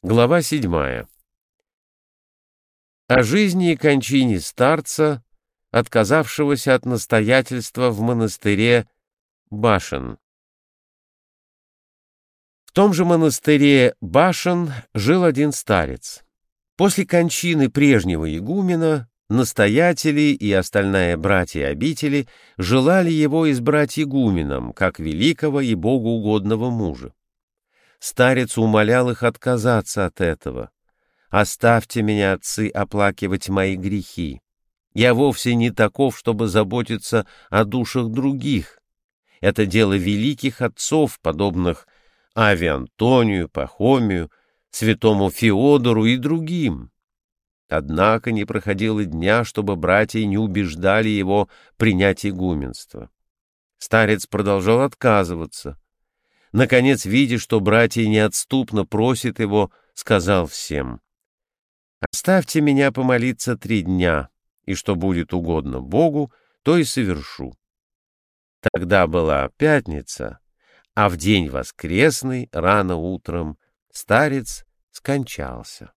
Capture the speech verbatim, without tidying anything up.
Глава седьмая. О жизни и кончине старца, отказавшегося от настоятельства в монастыре Башен. В том же монастыре Башен жил один старец. После кончины прежнего игумена настоятели и остальные братья обители желали его избрать игуменом, как великого и богоугодного мужа. Старец умолял их отказаться от этого. «Оставьте меня, отцы, оплакивать мои грехи. Я вовсе не таков, чтобы заботиться о душах других. Это дело великих отцов, подобных Аве Антонию, Пахомию, святому Феодору и другим». Однако не проходило дня, чтобы братья не убеждали его принять игуменство. Старец продолжал отказываться. Наконец, видя, что братья неотступно просят его, сказал всем: «Оставьте меня помолиться три дня, и что будет угодно Богу, то и совершу». Тогда была пятница, а в день воскресный, рано утром, старец скончался.